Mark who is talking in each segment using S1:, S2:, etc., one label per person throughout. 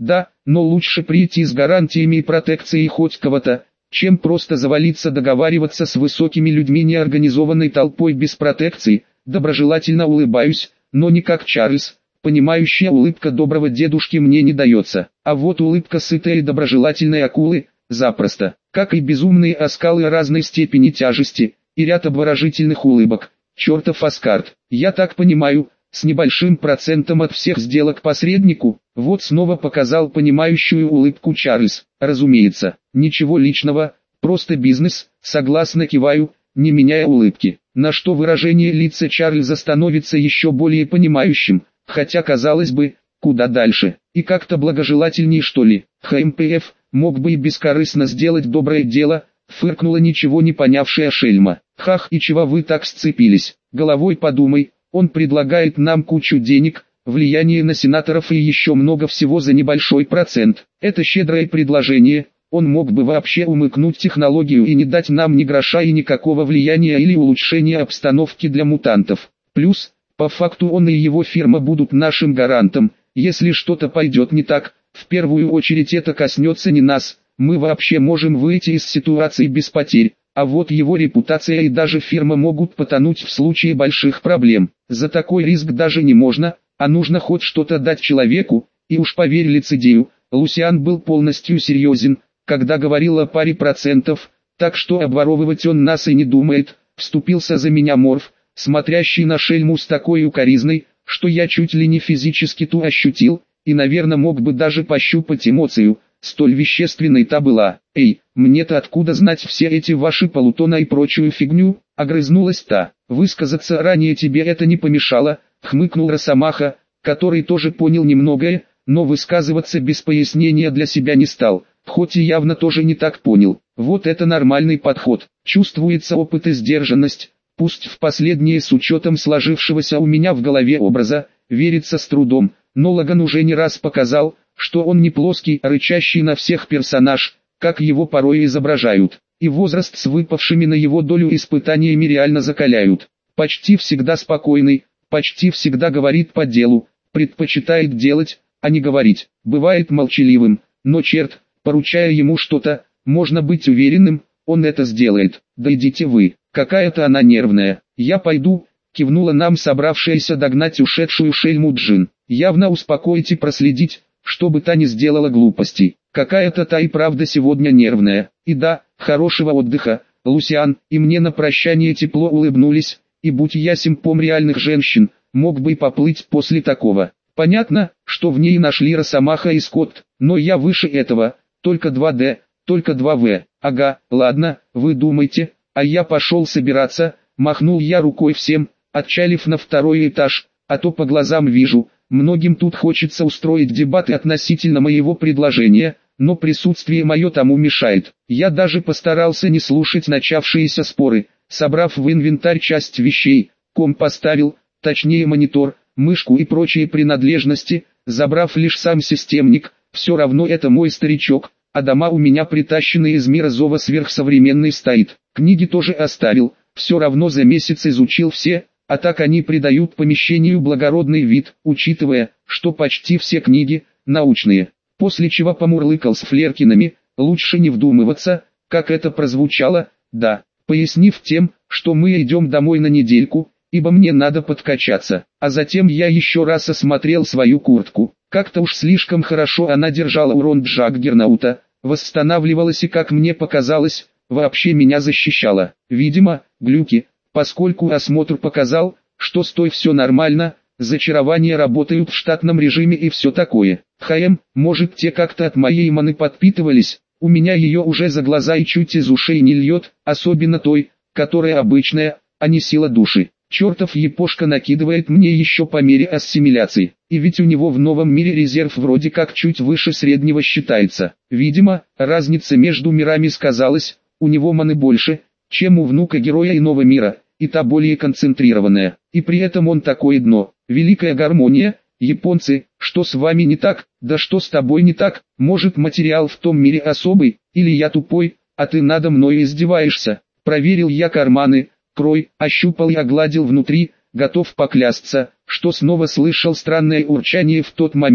S1: Да, но лучше прийти с гарантиями и протекцией хоть кого-то, чем просто завалиться договариваться с высокими людьми неорганизованной толпой без протекции. Доброжелательно улыбаюсь, но не как Чарльз. Понимающая улыбка доброго дедушки мне не дается, а вот улыбка сытой и доброжелательной акулы – запросто, как и безумные оскалы разной степени тяжести, и ряд обворожительных улыбок. Чертов Аскард, я так понимаю, с небольшим процентом от всех сделок посреднику. Вот снова показал понимающую улыбку Чарльз. Разумеется, ничего личного, просто бизнес, согласно киваю, не меняя улыбки. На что выражение лица Чарльза становится еще более понимающим, хотя казалось бы, куда дальше, и как-то благожелательнее что ли. ХМПФ мог бы и бескорыстно сделать доброе дело, фыркнула ничего не понявшая шельма. Хах, и чего вы так сцепились? Головой подумай, он предлагает нам кучу денег, влияние на сенаторов и еще много всего за небольшой процент. Это щедрое предложение, он мог бы вообще умыкнуть технологию и не дать нам ни гроша и никакого влияния или улучшения обстановки для мутантов. Плюс, по факту он и его фирма будут нашим гарантом, если что-то пойдет не так, в первую очередь это коснется не нас, мы вообще можем выйти из ситуации без потерь, а вот его репутация и даже фирма могут потонуть в случае больших проблем. За такой риск даже не можно, а нужно хоть что-то дать человеку, и уж поверь лицедею, Лусиан был полностью серьезен, когда говорил о паре процентов, так что обворовывать он нас и не думает, вступился за меня Морф, смотрящий на шельму с такой укоризной, что я чуть ли не физически ту ощутил, и наверное мог бы даже пощупать эмоцию, столь вещественной та была. «Эй, мне-то откуда знать все эти ваши полутона и прочую фигню?» — огрызнулась та. «Высказаться ранее тебе это не помешало», — хмыкнул Росомаха, который тоже понял немногое, но высказываться без пояснения для себя не стал, хоть и явно тоже не так понял. Вот это нормальный подход, чувствуется опыт и сдержанность, пусть в последнее с учетом сложившегося у меня в голове образа, верится с трудом, но Логан уже не раз показал, что он не плоский, рычащий на всех персонаж, как его порой изображают, и возраст с выпавшими на его долю испытаниями реально закаляют. Почти всегда спокойный, почти всегда говорит по делу, предпочитает делать, а не говорить, бывает молчаливым, но черт, поручая ему что-то, можно быть уверенным, он это сделает. Да идите вы, какая-то она нервная. Я пойду, кивнула нам собравшаяся догнать ушедшую шельму Джин. Явно успокоить и проследить, чтобы та не сделала глупостей. Какая-то та и правда сегодня нервная. И да, хорошего отдыха, Лусиан, и мне на прощание тепло улыбнулись, и будь я симпом реальных женщин, мог бы и поплыть после такого. Понятно, что в ней нашли Росомаха и Скотт, но я выше этого, только 2D, только 2В. Ага, ладно, вы думаете, а я пошел собираться, махнул я рукой всем, отчалив на второй этаж, а то по глазам вижу, многим тут хочется устроить дебаты относительно моего предложения, но присутствие мое тому мешает. Я даже постарался не слушать начавшиеся споры, собрав в инвентарь часть вещей, комп поставил, точнее монитор, мышку и прочие принадлежности, забрав лишь сам системник, все равно это мой старичок, а дома у меня притащенные из мира Зова сверхсовременный стоит. Книги тоже оставил, все равно за месяц изучил все, а так они придают помещению благородный вид, учитывая, что почти все книги научные. После чего помурлыкал с Флеркинами, лучше не вдумываться, как это прозвучало, да, пояснив тем, что мы идем домой на недельку, ибо мне надо подкачаться. А затем я еще раз осмотрел свою куртку. Как-то уж слишком хорошо она держала урон Джаггернаута, восстанавливалась и, как мне показалось, вообще меня защищала. Видимо, глюки, поскольку осмотр показал, что с той все нормально, зачарования работают в штатном режиме и все такое. Может те как-то от моей маны подпитывались, у меня ее уже за глаза и чуть из ушей не льет, особенно той, которая обычная, а не сила души. Чертов епошка накидывает мне еще по мере ассимиляции, и ведь у него в новом мире резерв вроде как чуть выше среднего считается. Видимо, разница между мирами сказалась, у него маны больше, чем у внука героя иного мира, и та более концентрированная, и при этом он такое дно. Великая гармония, японцы, что с вами не так, да что с тобой не так, может материал в том мире особый, или я тупой, а ты надо мной издеваешься. Проверил я карманы, крой, ощупал и огладил внутри, готов поклясться, что снова слышал странное урчание в тот момент,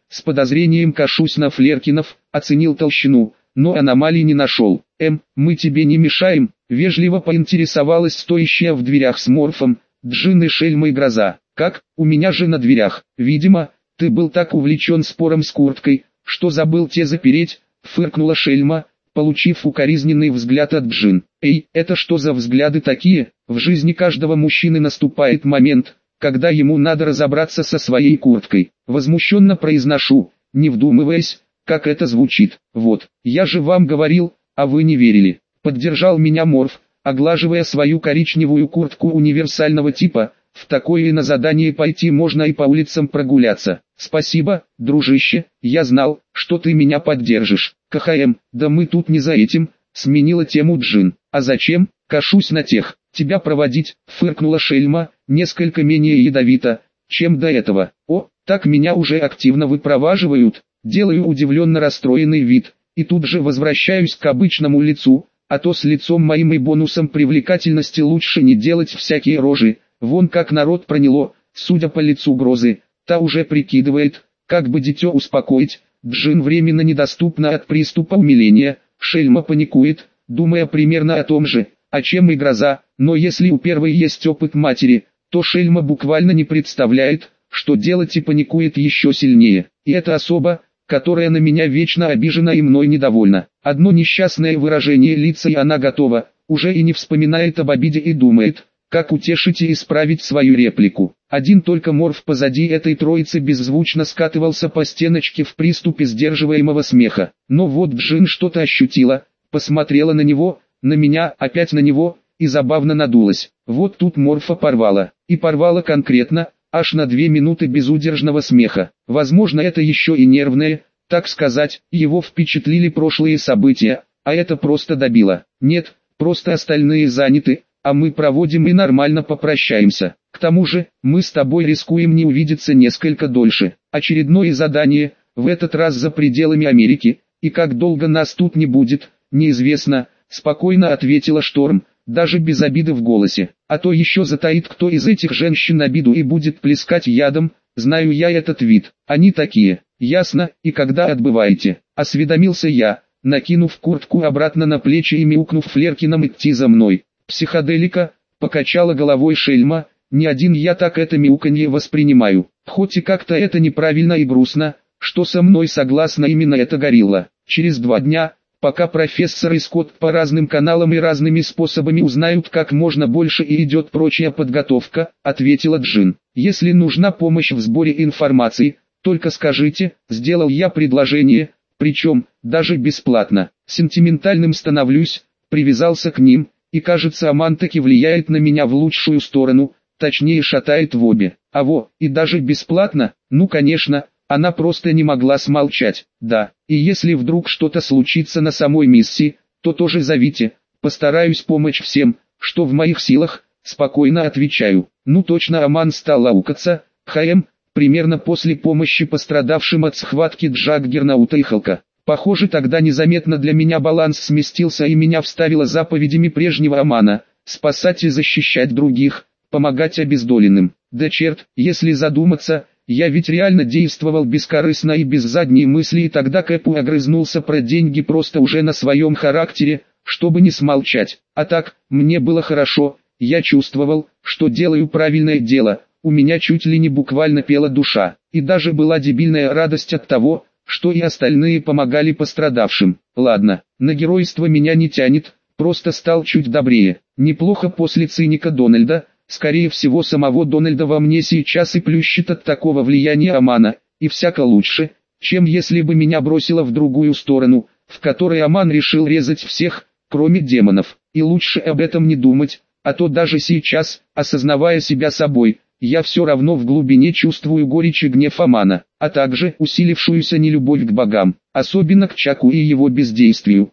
S1: с подозрением кашусь на Флеркинов, оценил толщину, но аномалий не нашел. Мы тебе не мешаем, вежливо поинтересовалась стоящая в дверях с морфом, Джин и Шельма и Гроза. Как, у меня же на дверях, видимо, ты был так увлечен спором с курткой, что забыл те запереть, фыркнула Шельма, получив укоризненный взгляд от Джин. Эй, это что за взгляды такие? В жизни каждого мужчины наступает момент, когда ему надо разобраться со своей курткой. Возмущенно произношу, не вдумываясь, как это звучит. Вот, я же вам говорил, а вы не верили. Поддержал меня Морф, оглаживая свою коричневую куртку универсального типа. В такое и на задание пойти можно и по улицам прогуляться. Спасибо, дружище, я знал, что ты меня поддержишь. КХМ, да мы тут не за этим, сменила тему Джин. А зачем? Кашусь на тех. Тебя проводить, фыркнула Шельма, несколько менее ядовито, чем до этого. О, так меня уже активно выпроваживают. Делаю удивленно расстроенный вид, и тут же возвращаюсь к обычному лицу, а то с лицом моим и бонусом привлекательности лучше не делать всякие рожи. Вон как народ проняло, судя по лицу Грозы, та уже прикидывает, как бы дитё успокоить. Джин временно недоступна от приступа умиления, Шельма паникует, думая примерно о том же, о чем и Гроза, но если у первой есть опыт матери, то Шельма буквально не представляет, что делать и паникует еще сильнее. И это особа, которая на меня вечно обижена и мной недовольна. Одно несчастное выражение лица и она готова, уже и не вспоминает об обиде и думает, как утешить и исправить свою реплику. Один только Морф позади этой троицы беззвучно скатывался по стеночке в приступе сдерживаемого смеха. Но вот Джин что-то ощутила, посмотрела на него, на меня, опять на него, и забавно надулась. Вот тут Морфа порвала. И порвала конкретно, аж на 2 минуты безудержного смеха. Возможно, это еще и нервное, так сказать, его впечатлили прошлые события, а это просто добило. Нет, просто остальные заняты, а мы проводим и нормально попрощаемся. К тому же, мы с тобой рискуем не увидеться несколько дольше. Очередное задание, в этот раз за пределами Америки, и как долго нас тут не будет, неизвестно, спокойно ответила Шторм, даже без обиды в голосе. А то еще затаит кто из этих женщин обиду и будет плескать ядом, знаю я этот вид. Они такие. Ясно, и когда отбываете? Осведомился я, накинув куртку обратно на плечи и мяукнув Флеркином идти за мной. Психоделика, покачала головой Шельма, не один я так это мяуканье воспринимаю. Хоть и как-то это неправильно и грустно, что со мной согласна именно эта горилла. Через 2 дня, пока профессор и Скотт по разным каналам и разными способами узнают как можно больше и идет прочая подготовка, ответила Джин. Если нужна помощь в сборе информации, только скажите, сделал я предложение, причем, даже бесплатно. Сентиментальным становлюсь, привязался к ним. И кажется, Аман таки влияет на меня в лучшую сторону, точнее шатает в обе. И даже бесплатно, ну конечно, она просто не могла смолчать. Да, и если вдруг что-то случится на самой миссии, то тоже зовите, постараюсь помочь всем, что в моих силах, спокойно отвечаю. Ну точно Аман стал аукаться, примерно после помощи пострадавшим от схватки Джаггернаута и Халка. Похоже, тогда незаметно для меня баланс сместился и меня вставило заповедями прежнего Амана, спасать и защищать других, помогать обездоленным. Да черт, если задуматься, я ведь реально действовал бескорыстно и без задней мысли, и тогда Кэпу огрызнулся про деньги просто уже на своем характере, чтобы не смолчать. А так, мне было хорошо, я чувствовал, что делаю правильное дело, у меня чуть ли не буквально пела душа, и даже была дебильная радость от того, что и остальные помогали пострадавшим. Ладно, на геройство меня не тянет, просто стал чуть добрее. Неплохо после циника Дональда, скорее всего самого Дональда во мне сейчас и плющит от такого влияния Амана, и всяко лучше, чем если бы меня бросило в другую сторону, в которой Аман решил резать всех, кроме демонов. И лучше об этом не думать, а то даже сейчас, осознавая себя собой, я все равно в глубине чувствую горечь и гнев Амана, а также усилившуюся нелюбовь к богам, особенно к Чаку и его бездействию.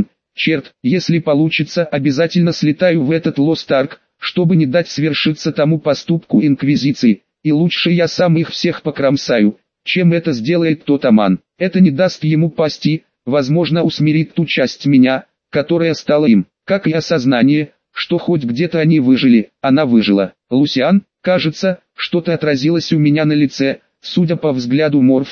S1: Черт, если получится, обязательно слетаю в этот Лост-Арк, чтобы не дать свершиться тому поступку Инквизиции, и лучше я сам их всех покромсаю, чем это сделает тот Аман. Это не даст ему пасти, возможно усмирит ту часть меня, которая стала им, как и осознание, что хоть где-то они выжили, она выжила. Лусиан, кажется, что-то отразилось у меня на лице, судя по взгляду Морфа,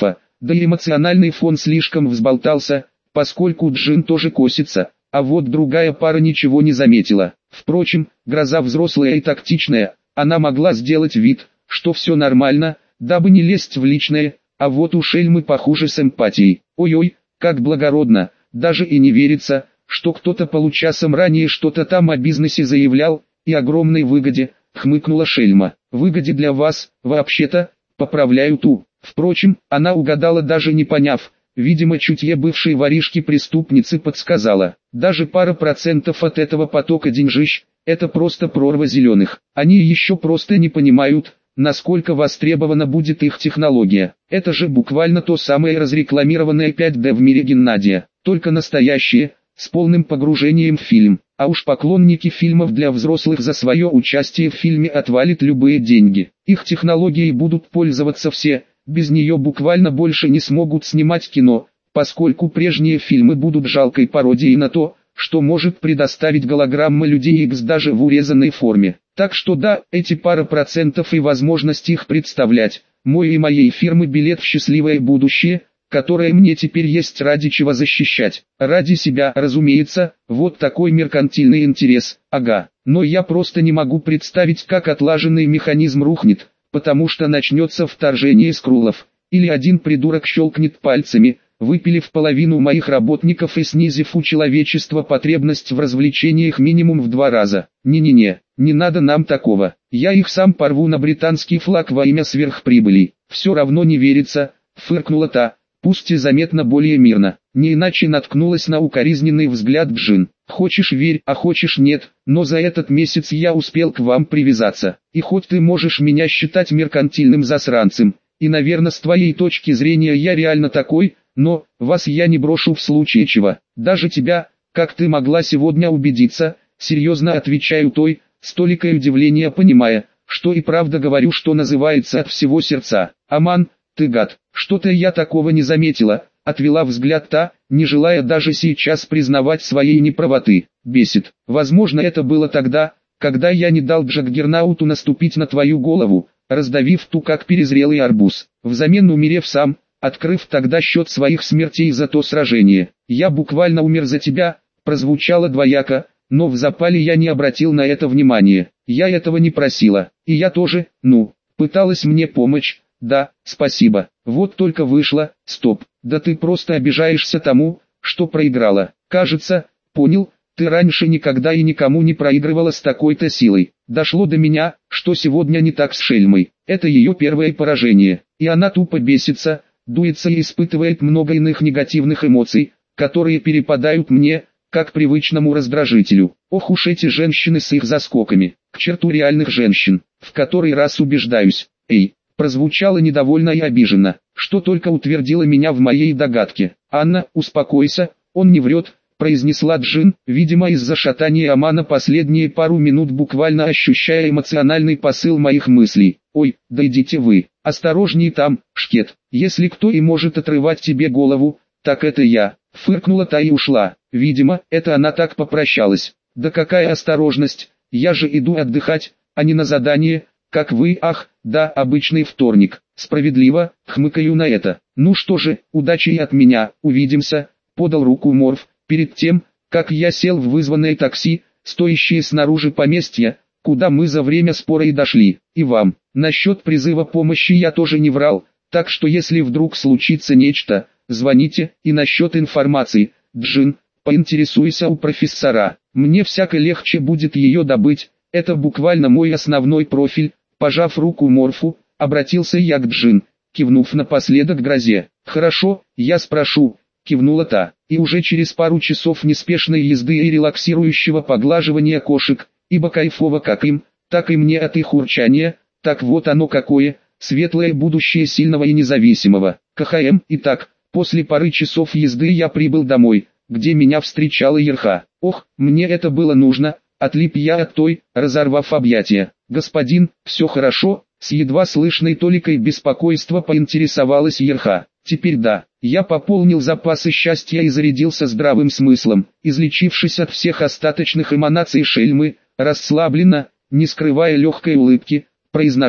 S1: Да и эмоциональный фон слишком взболтался, поскольку Джин тоже косится, а вот другая пара ничего не заметила. Впрочем, гроза взрослая и тактичная, она могла сделать вид, что все нормально, дабы не лезть в личное, а вот у Шельмы похуже с эмпатией. Ой-ой, как благородно, даже и не верится, что кто-то получасом ранее что-то там о бизнесе заявлял, и огромной выгоде, хмыкнула Шельма. Выгоде для вас, вообще-то, поправляю ту. Впрочем, она угадала даже не поняв, видимо чутье бывшей воришки-преступницы подсказала. Даже пара процентов от этого потока деньжищ, это просто прорва зеленых. Они еще просто не понимают, насколько востребована будет их технология. Это же буквально то самое разрекламированное 5D в мире Геннадия, только настоящее, с полным погружением в фильм. А уж поклонники фильмов для взрослых за свое участие в фильме отвалят любые деньги. Их технологией будут пользоваться все, без нее буквально больше не смогут снимать кино, поскольку прежние фильмы будут жалкой пародией на то, что может предоставить голограмма людей X даже в урезанной форме. Так что да, эти пара процентов и возможность их представлять, мой и моей фирмы билет в счастливое будущее, которое мне теперь есть ради чего защищать. Ради себя, разумеется, вот такой меркантильный интерес, ага. Но я просто не могу представить, как отлаженный механизм рухнет, потому что начнется вторжение скрулов, или один придурок щелкнет пальцами, выпилив половину моих работников и снизив у человечества потребность в развлечениях минимум в 2 раза. Не-не-не, не надо нам такого. Я их сам порву на британский флаг во имя сверхприбыли. Все равно не верится, фыркнула та, пусть и заметно более мирно. Не иначе наткнулась на укоризненный взгляд Джин. Хочешь верь, а хочешь нет, но за этот месяц я успел к вам привязаться. И хоть ты можешь меня считать меркантильным засранцем, и наверное с твоей точки зрения я реально такой, но вас я не брошу в случае чего. Даже тебя, как ты могла сегодня убедиться, серьезно отвечаю той, с толикой удивления понимая, что и правда говорю, что называется от всего сердца. Аман, ты гад, что-то я такого не заметила, отвела взгляд та, не желая даже сейчас признавать своей неправоты. Бесит. Возможно это было тогда, когда я не дал Джаггернауту наступить на твою голову, раздавив ту как перезрелый арбуз, взамен умерев сам, открыв тогда счет своих смертей за то сражение. Я буквально умер за тебя, прозвучало двояко, но в запале я не обратил на это внимания. Я этого не просила, и я тоже, пыталась мне помочь, да, спасибо. Вот только вышло, стоп, да ты просто обижаешься тому, что проиграла. Кажется, понял, ты раньше никогда и никому не проигрывала с такой-то силой. Дошло до меня, что сегодня не так с Шельмой. Это ее первое поражение, и она тупо бесится, дуется и испытывает много иных негативных эмоций, которые перепадают мне, как привычному раздражителю. Ох уж эти женщины с их заскоками, к черту реальных женщин, в который раз убеждаюсь. Эй, прозвучало недовольно и обиженно, что только утвердило меня в моей догадке. Анна, успокойся, он не врет, произнесла Джин, видимо из-за шатания Амана последние пару минут буквально ощущая эмоциональный посыл моих мыслей. Ой, да идите вы, осторожней там, шкет, если кто и может отрывать тебе голову, так это я. Фыркнула та и ушла. Видимо, это она так попрощалась. Да какая осторожность, я же иду отдыхать, а не на задание, как вы. Ах, да, обычный вторник. Справедливо, хмыкаю на это. Ну что же, удачи и от меня, увидимся, подал руку Морф, перед тем, как я сел в вызванное такси, стоящее снаружи поместья, куда мы за время спора и дошли. И вам, насчет призыва помощи я тоже не врал, так что если вдруг случится нечто, звоните. И насчет информации, Джин, поинтересуйся у профессора, мне всяко легче будет ее добыть, это буквально мой основной профиль. Пожав руку Морфу, обратился я к Джин, кивнув напоследок грозе. Хорошо, я спрошу, кивнула та, и уже через пару часов неспешной езды и релаксирующего поглаживания кошек, ибо кайфово как им, так и мне от их урчания, так вот оно какое, светлое будущее сильного и независимого. КХМ. Итак, после пары часов езды я прибыл домой, где меня встречала Ерха. Ох, мне это было нужно, отлип я от той, разорвав объятия. Господин, все хорошо, с едва слышной толикой беспокойства поинтересовалась Ерха. Теперь да, я пополнил запасы счастья и зарядился здравым смыслом, излечившись от всех остаточных эманаций Шельмы, расслабленно, не скрывая легкой улыбки, произношу.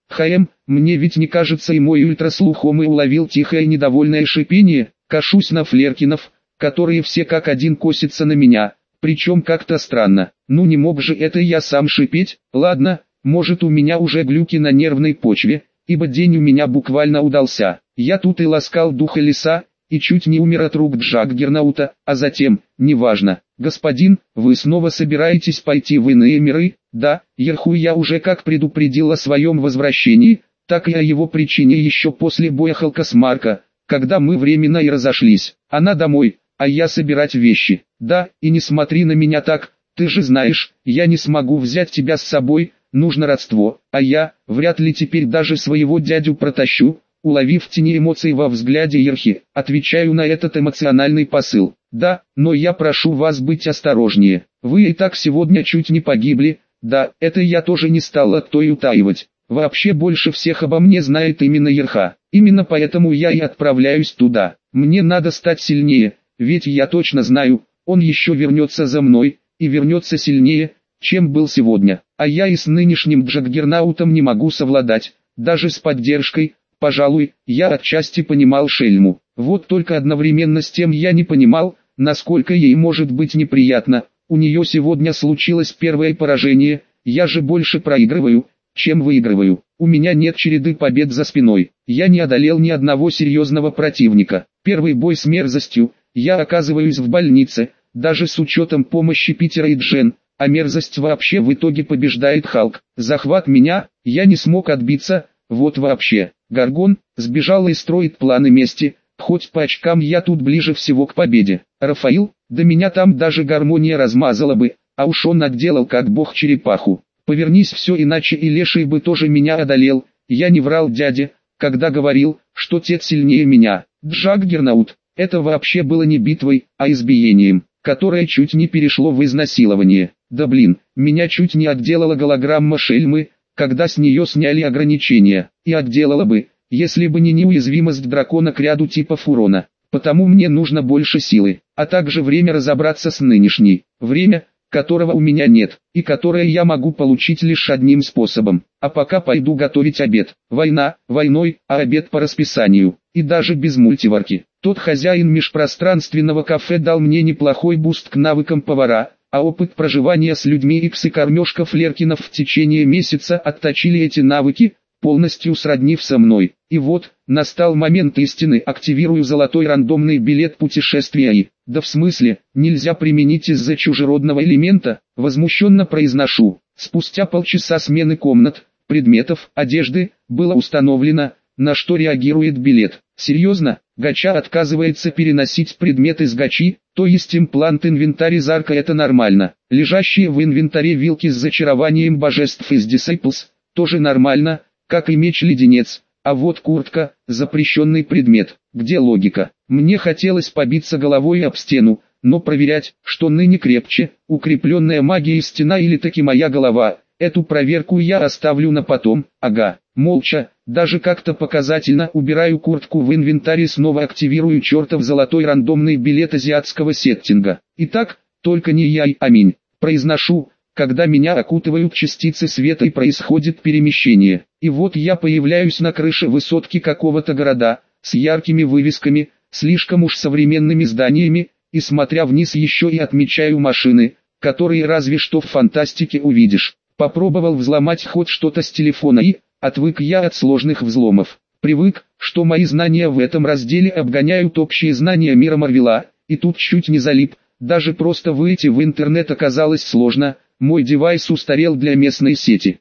S1: Мне ведь не кажется, и мой ультраслухом и уловил тихое недовольное шипение, кашусь на флеркинов, которые все как один косятся на меня, причем как-то странно. Ну не мог же это я сам шипеть, ладно, может у меня уже глюки на нервной почве, ибо день у меня буквально удался. Я тут и ласкал духа леса, и чуть не умер от рук Джаггернаута, а затем, неважно, господин, вы снова собираетесь пойти в иные миры? Да, Ерху я уже как предупредил о своем возвращении, так и о его причине еще после боя Халкасмарка, когда мы временно и разошлись. Она домой, а я собирать вещи. Да, и не смотри на меня так, ты же знаешь, я не смогу взять тебя с собой, нужно родство, а я, вряд ли теперь даже своего дядю протащу. Уловив тени эмоций во взгляде Ерхи, отвечаю на этот эмоциональный посыл. Да, но я прошу вас быть осторожнее. Вы и так сегодня чуть не погибли. Да, это я тоже не стал от той утаивать. Вообще больше всех обо мне знает именно Ерха. Именно поэтому я и отправляюсь туда. Мне надо стать сильнее, ведь я точно знаю, он еще вернется за мной, и вернется сильнее, чем был сегодня. А я и с нынешним Джаггернаутом не могу совладать, даже с поддержкой. Пожалуй, я отчасти понимал Шельму. Вот только одновременно с тем я не понимал, насколько ей может быть неприятно. У нее сегодня случилось первое поражение, я же больше проигрываю, чем выигрываю. У меня нет череды побед за спиной. Я не одолел ни одного серьезного противника. Первый бой с мерзостью, я оказываюсь в больнице, даже с учетом помощи Питера и Джен, а мерзость вообще в итоге побеждает Халк. Захват меня, я не смог отбиться, вот вообще. Гаргон сбежала и строит планы мести, хоть по очкам я тут ближе всего к победе. Рафаил, да меня там даже гармония размазала бы, а уж он отделал как бог черепаху. Повернись все иначе, и леший бы тоже меня одолел. Я не врал дяде, когда говорил, что тет сильнее меня. Джаггернаут, это вообще было не битвой, а избиением, которое чуть не перешло в изнасилование. Да блин, меня чуть не отделала голограмма Шельмы, когда с нее сняли ограничения, и отделала бы, если бы не неуязвимость дракона к ряду типов урона. Потому мне нужно больше силы, а также время разобраться с нынешней. Время, которого у меня нет, и которое я могу получить лишь одним способом. А пока пойду готовить обед. Война, войной, а обед по расписанию. И даже без мультиварки. Тот хозяин межпространственного кафе дал мне неплохой буст к навыкам повара, а опыт проживания с людьми и псы-кормежка Флеркинов в течение месяца отточили эти навыки, полностью сроднив со мной. И вот, настал момент истины, активирую золотой рандомный билет путешествия и... Да в смысле, нельзя применить из-за чужеродного элемента, возмущенно произношу. Спустя полчаса смены комнат, предметов, одежды, было установлено, на что реагирует билет. Серьезно, гача отказывается переносить предмет из гачи, то есть имплант инвентарь из арка, это нормально. Лежащие в инвентаре вилки с зачарованием божеств из Disciples, тоже нормально, как и меч-леденец. А вот куртка, запрещенный предмет, где логика? Мне хотелось побиться головой об стену, но проверять, что ныне крепче, укрепленная магией стена или таки моя голова, эту проверку я оставлю на потом. Ага, молча, даже как-то показательно убираю куртку в инвентарь и снова активирую чертов золотой рандомный билет азиатского сеттинга. Итак, только не я, аминь, произношу, когда меня окутывают частицы света и происходит перемещение. И вот я появляюсь на крыше высотки какого-то города, с яркими вывесками, слишком уж современными зданиями, и смотря вниз еще и отмечаю машины, которые разве что в фантастике увидишь. Попробовал взломать хоть что-то с телефона и, отвык я от сложных взломов. Привык, что мои знания в этом разделе обгоняют общие знания мира Марвела, и тут чуть не залип, даже просто выйти в интернет оказалось сложно. Мой девайс устарел для местной сети.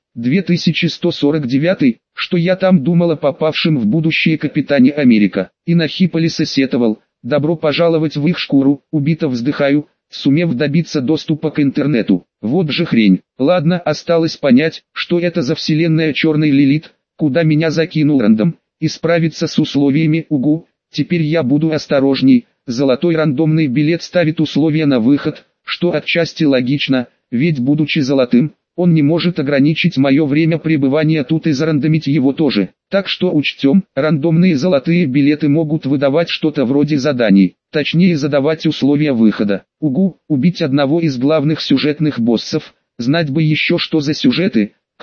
S1: 2149, что я там думал о попавшем в будущее Капитане Америка. И на Хиполиса сетовал, добро пожаловать в их шкуру, убито вздыхаю, сумев добиться доступа к интернету. Вот же хрень. Ладно, осталось понять, что это за вселенная черный Лилит, куда меня закинул рандом, и справиться с условиями. Угу, теперь я буду осторожней. Золотой рандомный билет ставит условия на выход, что отчасти логично. Ведь будучи золотым, он не может ограничить мое время пребывания тут и зарандомить его тоже. Так что учтем, рандомные золотые билеты могут выдавать что-то вроде заданий, точнее задавать условия выхода. Угу, убить одного из главных сюжетных боссов, знать бы еще что за сюжеты,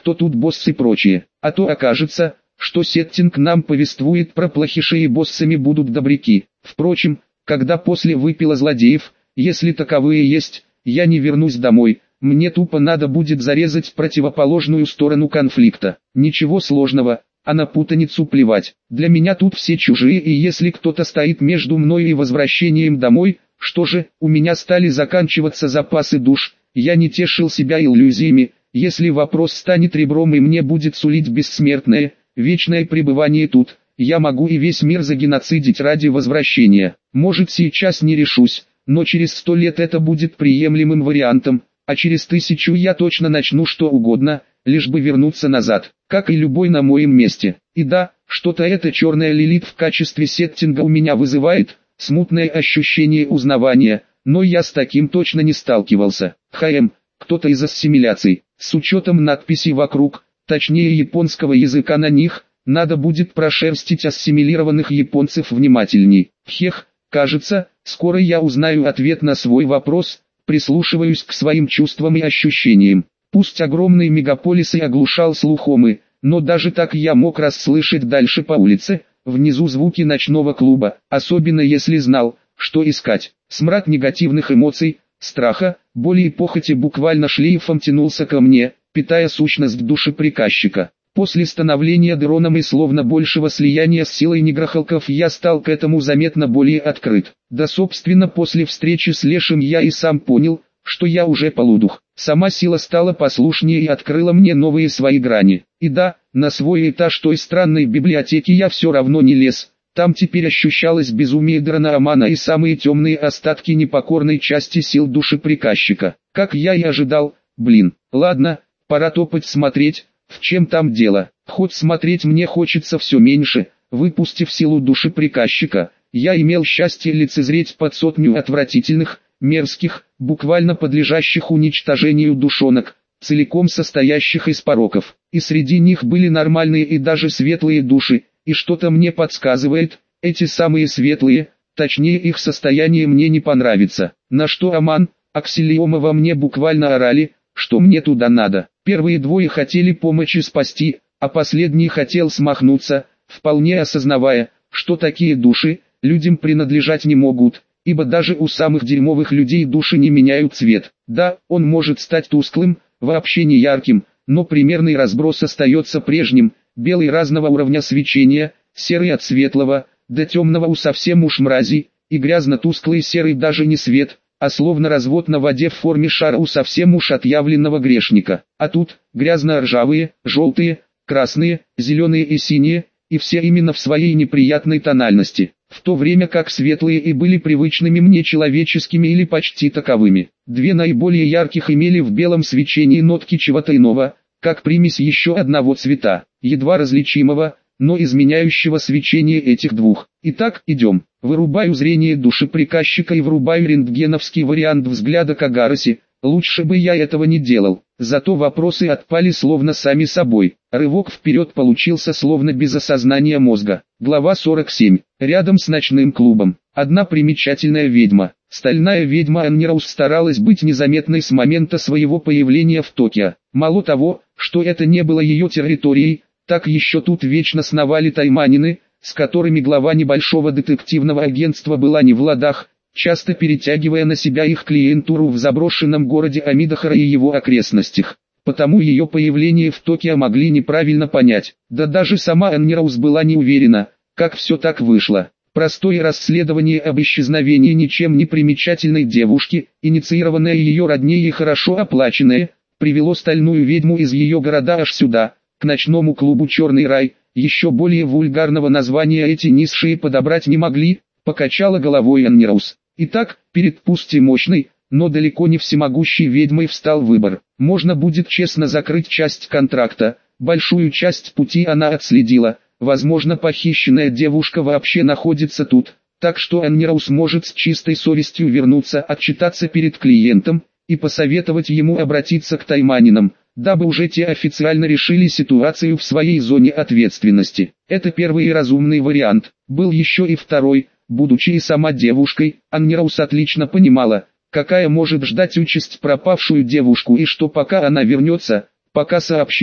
S1: кто тут босс и прочее. А то окажется, что сеттинг нам повествует про плохишей и боссами будут добряки. Впрочем, когда после выпила злодеев, если таковые есть, я не вернусь домой, мне тупо надо будет зарезать противоположную сторону конфликта. Ничего сложного, а на путаницу плевать. Для меня тут все чужие, и если кто-то стоит между мной и возвращением домой, что же, у меня стали заканчиваться запасы душ, я не тешил себя иллюзиями, если вопрос станет ребром и мне будет сулить бессмертное, вечное пребывание тут, я могу и весь мир загеноцидить ради возвращения. Может, сейчас не решусь, но через 100 лет это будет приемлемым вариантом, а через 1000 я точно начну что угодно, лишь бы вернуться назад, как и любой на моем месте. И да, что-то эта черная Лилит в качестве сеттинга у меня вызывает, смутное ощущение узнавания, но я с таким точно не сталкивался. Кто-то из ассимиляций, с учетом надписей вокруг, точнее японского языка на них, надо будет прошерстить ассимилированных японцев внимательней. Кажется, скоро я узнаю ответ на свой вопрос, прислушиваюсь к своим чувствам и ощущениям. Пусть огромный мегаполис и оглушал слухом, но даже так я мог расслышать дальше по улице, внизу звуки ночного клуба, особенно если знал, что искать. Смрад негативных эмоций, страха, боли и похоти буквально шлейфом тянулся ко мне, питая сущность души приказчика. После становления Дероном и словно большего слияния с силой негрохолков я стал к этому заметно более открыт. Да собственно после встречи с Лешим я и сам понял, что я уже полудух. Сама сила стала послушнее и открыла мне новые свои грани. И да, на свой этаж той странной библиотеки я все равно не лез. Там теперь ощущалось безумие Дерона Амана и самые темные остатки непокорной части сил души приказчика. Как я и ожидал, ладно, пора топать смотреть, в чем там дело. Хоть смотреть мне хочется все меньше, выпустив силу души приказчика, я имел счастье лицезреть под 100 отвратительных, мерзких, буквально подлежащих уничтожению душонок, целиком состоящих из пороков. И среди них были нормальные и даже светлые души, и что-то мне подсказывает, эти самые светлые, точнее их состояние мне не понравится. На что Аман, Аксилиома во мне буквально орали, что мне туда надо. Первые двое хотели помочь и спасти, а последний хотел смахнуться, вполне осознавая, что такие души, людям принадлежать не могут, ибо даже у самых дерьмовых людей души не меняют цвет. Да, он может стать тусклым, вообще не ярким, но примерный разброс остается прежним, белый разного уровня свечения, серый от светлого, до темного у совсем уж мрази, и грязно-тусклый серый даже не свет, а словно развод на воде в форме шара у совсем уж отъявленного грешника. А тут, грязно-ржавые, желтые, красные, зеленые и синие, и все именно в своей неприятной тональности, в то время как светлые и были привычными мне человеческими или почти таковыми. Две наиболее ярких имели в белом свечении нотки чего-то иного, как примесь еще одного цвета, едва различимого, но изменяющего свечение этих двух. Итак, идем. Вырубаю зрение души приказчика и врубаю рентгеновский вариант взгляда к Агароси. Лучше бы я этого не делал, зато вопросы отпали словно сами собой. Рывок вперед получился словно без осознания мозга. Глава 47. Рядом с ночным клубом. Одна примечательная ведьма. Стальная ведьма Аннираус старалась быть незаметной с момента своего появления в Токио. Мало того, что это не было ее территорией, так еще тут вечно сновали тайманины, с которыми глава небольшого детективного агентства была не в ладах, часто перетягивая на себя их клиентуру в заброшенном городе Амидахара и его окрестностях. Потому ее появление в Токио могли неправильно понять. Да даже сама Аннираус была не уверена, как все так вышло. Простое расследование об исчезновении ничем не примечательной девушки, инициированное ее родней и хорошо оплаченное, привело стальную ведьму из ее города аж сюда, к ночному клубу «Черный рай». Еще более вульгарного названия эти низшие подобрать не могли, покачала головой Аннираус. Итак, перед пусть и мощной, но далеко не всемогущей ведьмой встал выбор. Можно будет честно закрыть часть контракта, большую часть пути она отследила, возможно похищенная девушка вообще находится тут, так что Аннираус может с чистой совестью вернуться, отчитаться перед клиентом, и посоветовать ему обратиться к тайманинам, дабы уже те официально решили ситуацию в своей зоне ответственности. Это первый и разумный вариант. Был еще и второй. Будучи и сама девушкой, Аннираус отлично понимала, какая может ждать участь пропавшую девушку и что пока она вернется, пока сообщит,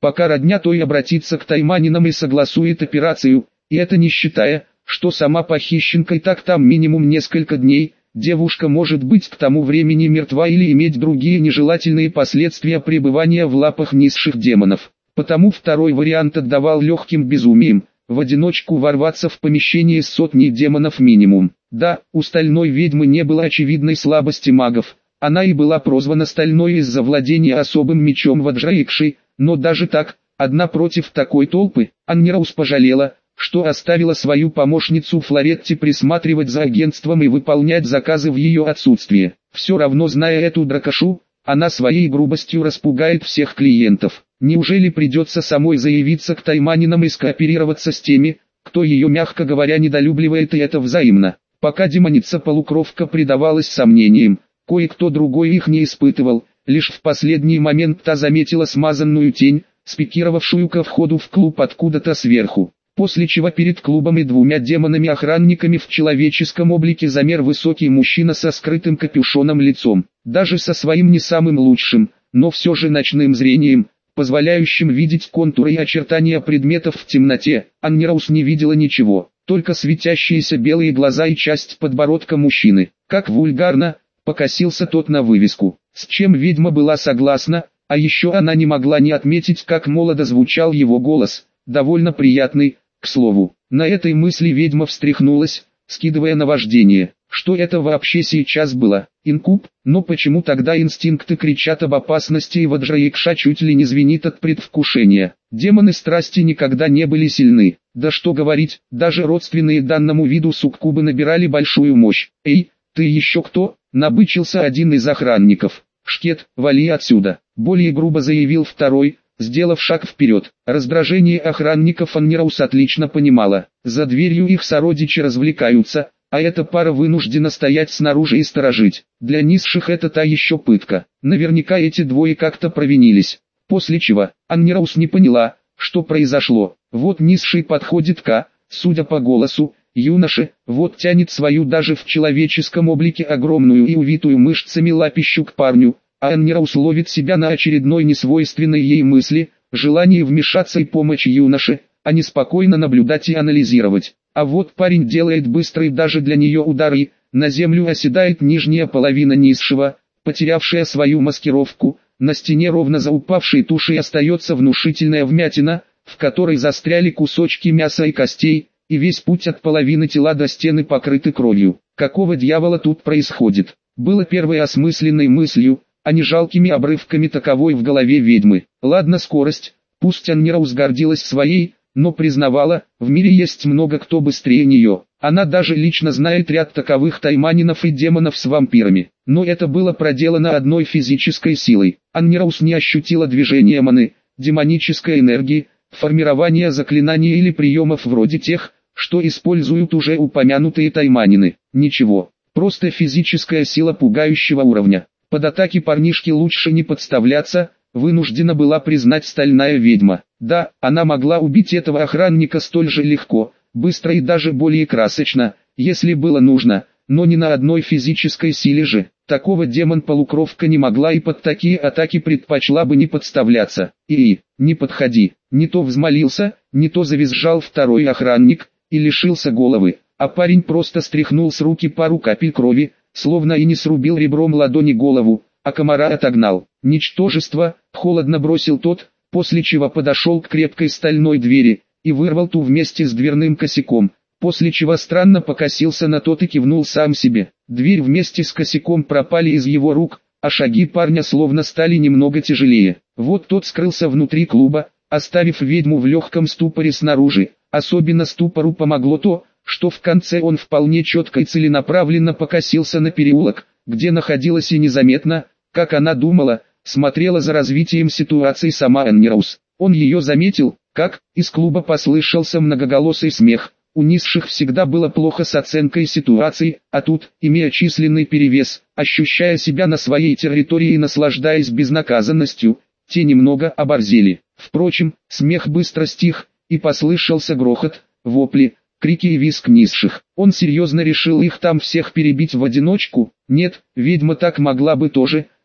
S1: пока родня той обратится к тайманинам и согласует операцию, и это не считая, что сама похищенкой так там минимум несколько дней, девушка может быть к тому времени мертва или иметь другие нежелательные последствия пребывания в лапах низших демонов. Потому второй вариант отдавал легким безумием, в одиночку ворваться в помещение с сотней демонов минимум. Да, у стальной ведьмы не было очевидной слабости магов, она и была прозвана стальной из-за владения особым мечом Ваджраикши, но даже так, одна против такой толпы, Аннираус пожалела, что оставила свою помощницу Флоретти присматривать за агентством и выполнять заказы в ее отсутствие. Все равно, зная эту дракошу, она своей грубостью распугает всех клиентов. Неужели придется самой заявиться к тайманинам и скооперироваться с теми, кто ее, мягко говоря, недолюбливает, и это взаимно? Пока демоница-полукровка предавалась сомнениям, кое-кто другой их не испытывал, лишь в последний момент та заметила смазанную тень, спикировавшую ко входу в клуб откуда-то сверху. После чего перед клубом и двумя демонами-охранниками в человеческом облике замер высокий мужчина со скрытым капюшоном лицом. Даже со своим не самым лучшим, но все же ночным зрением, позволяющим видеть контуры и очертания предметов в темноте, Аннираус не видела ничего, только светящиеся белые глаза и часть подбородка мужчины. Как вульгарно, покосился тот на вывеску, с чем ведьма была согласна, а еще она не могла не отметить, как молодо звучал его голос, довольно приятный. К слову, на этой мысли ведьма встряхнулась, скидывая наваждение. Что это вообще сейчас было? Инкуб? Но почему тогда инстинкты кричат об опасности, и Ваджраикша чуть ли не звенит от предвкушения? Демоны страсти никогда не были сильны. Да что говорить, даже родственные данному виду суккубы набирали большую мощь. «Эй, ты еще кто?» — набычился один из охранников. «Шкет, вали отсюда!» — более грубо заявил второй, сделав шаг вперед. Раздражение охранников Аннираус отлично понимала. За дверью их сородичи развлекаются, а эта пара вынуждена стоять снаружи и сторожить. Для низших это та еще пытка. Наверняка эти двое как-то провинились. После чего, Аннираус не поняла, что произошло. Вот низший подходит к, судя по голосу, юноше, вот тянет свою даже в человеческом облике огромную и увитую мышцами лапищу к парню, а Аннираус ловит себя на очередной несвойственной ей мысли, желание вмешаться и помочь юноше, а не спокойно наблюдать и анализировать. А вот парень делает быстрый даже для нее удар и, на землю оседает нижняя половина низшего, потерявшая свою маскировку, на стене ровно за упавшей тушей остается внушительная вмятина, в которой застряли кусочки мяса и костей, и весь путь от половины тела до стены покрыты кровью. Какого дьявола тут происходит? Было первой осмысленной мыслью, а не жалкими обрывками таковой в голове ведьмы. Ладно, скорость, пусть Аннираус гордилась своей, но признавала, в мире есть много кто быстрее нее. Она даже лично знает ряд таковых тайманинов и демонов с вампирами. Но это было проделано одной физической силой. Аннираус не ощутила движения маны, демонической энергии, формирования заклинаний или приемов вроде тех, что используют уже упомянутые тайманины. Ничего, просто физическая сила пугающего уровня. Под атаки парнишки лучше не подставляться, вынуждена была признать стальная ведьма. Да, она могла убить этого охранника столь же легко, быстро и даже более красочно, если было нужно, но не на одной физической силе же. Такого демон-полукровка не могла и под такие атаки предпочла бы не подставляться. Не подходи, не то взмолился, не то завизжал второй охранник, и лишился головы, а парень просто стряхнул с руки пару капель крови, словно и не срубил ребром ладони голову, а комара отогнал. «Ничтожество!» — холодно бросил тот, после чего подошел к крепкой стальной двери, и вырвал ту вместе с дверным косяком, после чего странно покосился на тот и кивнул сам себе. Дверь вместе с косяком пропали из его рук, а шаги парня словно стали немного тяжелее. Вот тот скрылся внутри клуба, оставив ведьму в легком ступоре снаружи. Особенно ступору помогло то, что в конце он вполне четко и целенаправленно покосился на переулок, где находилась и незаметно, как она думала, смотрела за развитием ситуации сама Аннираус. Он ее заметил, как из клуба послышался многоголосый смех. У низших всегда было плохо с оценкой ситуации, а тут, имея численный перевес, ощущая себя на своей территории и наслаждаясь безнаказанностью, те немного оборзели. Впрочем, смех быстро стих, и послышался грохот, вопли, крики и визг низших. Он серьезно решил их там всех перебить в одиночку? Нет, ведьма так могла бы тоже,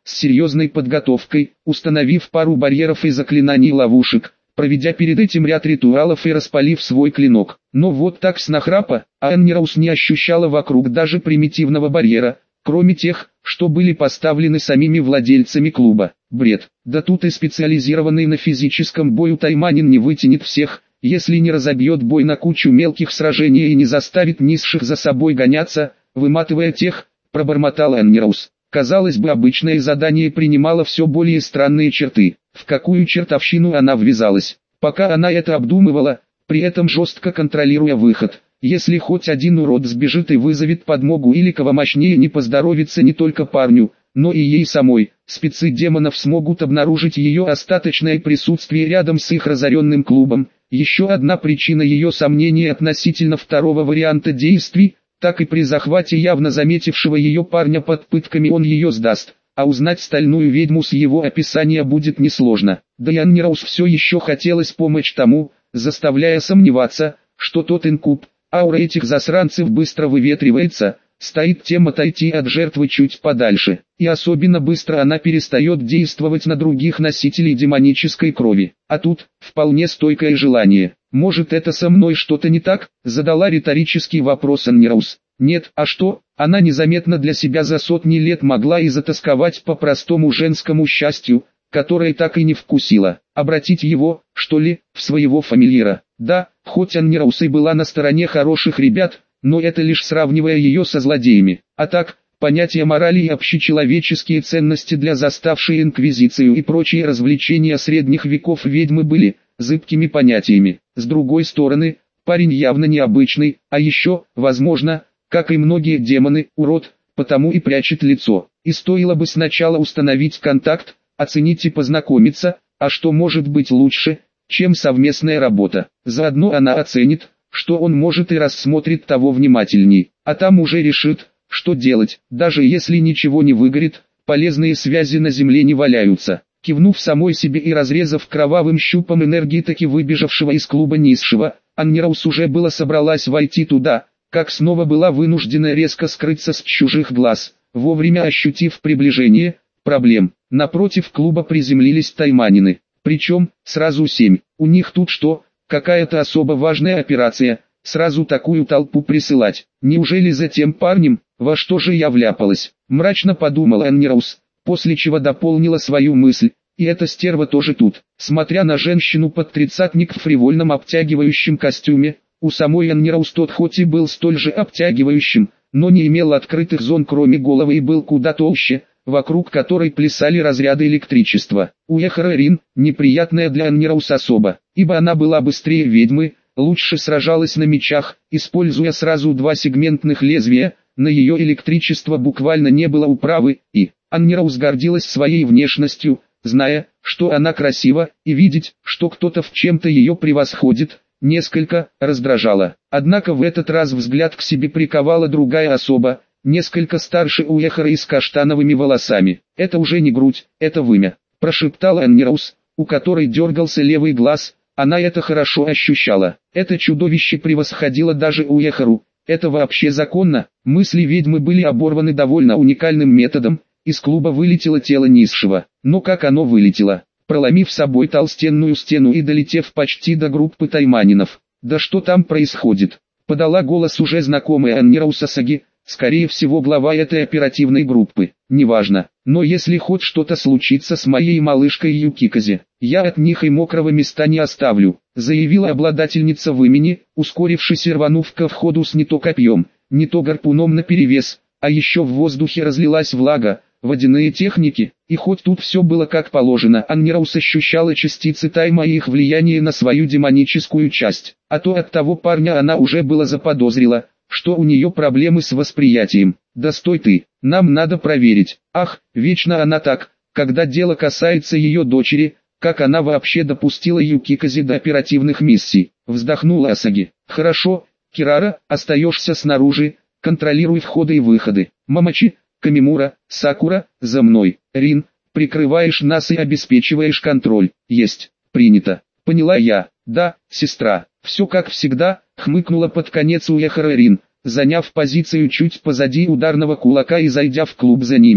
S1: с серьезной подготовкой, установив пару барьеров и заклинаний ловушек, проведя перед этим ряд ритуалов и распалив свой клинок. Но вот так с нахрапа, Анни Роуз не ощущала вокруг даже примитивного барьера, кроме тех, что были поставлены самими владельцами клуба. Бред. Да тут и специализированный на физическом бою тайманин не вытянет всех, если не разобьет бой на кучу мелких сражений и не заставит низших за собой гоняться, выматывая тех, пробормотал Анни Роуз. Казалось бы, обычное задание принимало все более странные черты. В какую чертовщину она ввязалась? Пока она это обдумывала, при этом жестко контролируя выход. Если хоть один урод сбежит и вызовет подмогу или кого мощнее, не поздоровится не только парню, но и ей самой, спецы демонов смогут обнаружить ее остаточное присутствие рядом с их разоренным клубом. Еще одна причина ее сомнений относительно второго варианта действий: так и при захвате явно заметившего ее парня под пытками он ее сдаст, а узнать стальную ведьму с его описания будет несложно. Да и Анни Роуз все еще хотелось помочь тому, заставляя сомневаться, что тот инкуб. Аура этих засранцев быстро выветривается, стоит тем отойти от жертвы чуть подальше, и особенно быстро она перестает действовать на других носителей демонической крови. А тут, вполне стойкое желание. «Может, это со мной что-то не так?» — задала риторический вопрос Анни Роуз. Нет, а что? Она незаметно для себя за сотни лет могла и затосковать по простому женскому счастью, которое так и не вкусила. Обратить его, что ли, в своего фамильяра. Да, хоть Анни Роуз и была на стороне хороших ребят, но это лишь сравнивая ее со злодеями. А так, понятия морали и общечеловеческие ценности для заставшей инквизицию и прочие развлечения средних веков ведьмы были зыбкими понятиями. С другой стороны, парень явно необычный, а еще, возможно, как и многие демоны, урод, потому и прячет лицо. И стоило бы сначала установить контакт, оценить и познакомиться, а что может быть лучше, чем совместная работа. Заодно она оценит, что он может, и рассмотрит того внимательней, а там уже решит, что делать. Даже если ничего не выгорит, полезные связи на земле не валяются. Кивнув самой себе и разрезав кровавым щупом энергии таки выбежавшего из клуба низшего, Анни Роуз уже было собралась войти туда, как снова была вынуждена резко скрыться с чужих глаз, вовремя ощутив приближение проблем. Напротив клуба приземлились тайманины, причем сразу 7. У них тут что, какая-то особо важная операция, сразу такую толпу присылать? Неужели за тем парнем? Во что же я вляпалась? Мрачно подумала Анни Роуз, после чего дополнила свою мысль. И эта стерва тоже тут. Смотря на женщину под тридцатник в фривольном обтягивающем костюме, у самой Анни Роуз тот хоть и был столь же обтягивающим, но не имел открытых зон кроме головы и был куда толще, вокруг которой плясали разряды электричества. У Эхара Рин, неприятная для Анни Роуз особа, ибо она была быстрее ведьмы, лучше сражалась на мечах, используя сразу 2 сегментных лезвия, на ее электричество буквально не было управы, и Анни Роуз гордилась своей внешностью, зная, что она красива, и видеть, что кто-то в чем-то ее превосходит, несколько раздражало. Однако в этот раз взгляд к себе приковала другая особа, несколько старше у Эхара и с каштановыми волосами. «Это уже не грудь, это вымя», — прошептала Анни Роуз, у которой дергался левый глаз. Она это хорошо ощущала. Это чудовище превосходило даже у Эхару. Это вообще законно? Мысли ведьмы были оборваны довольно уникальным методом. Из клуба вылетело тело низшего. Но как оно вылетело? Проломив собой толстенную стену и долетев почти до группы тайманинов. Да что там происходит? Подала голос уже знакомая Анни Роуз Асаги, скорее всего глава этой оперативной группы. Неважно, но если хоть что-то случится с моей малышкой Юкиказе, я от них и мокрого места не оставлю, заявила обладательница вымени, ускорившись и рванув ко входу с не то копьем, не то гарпуном наперевес, а еще в воздухе разлилась влага, водяные техники, и хоть тут все было как положено, Анни Роуз ощущала частицы тайма и их влияние на свою демоническую часть, а то от того парня она уже было заподозрила, что у нее проблемы с восприятием. Да стой ты, нам надо проверить. Ах, вечно она так, когда дело касается ее дочери, как она вообще допустила Юкиказе до оперативных миссий. Вздохнула Асаги. Хорошо, Кирара, остаешься снаружи, контролируй входы и выходы. Мамачи, Камимура, Сакура, за мной. Рин, прикрываешь нас и обеспечиваешь контроль. Есть, принято. Поняла я. Да, сестра. Все как всегда, хмыкнула под конец у Эхара Рин, заняв позицию чуть позади ударного кулака и зайдя в клуб за ними.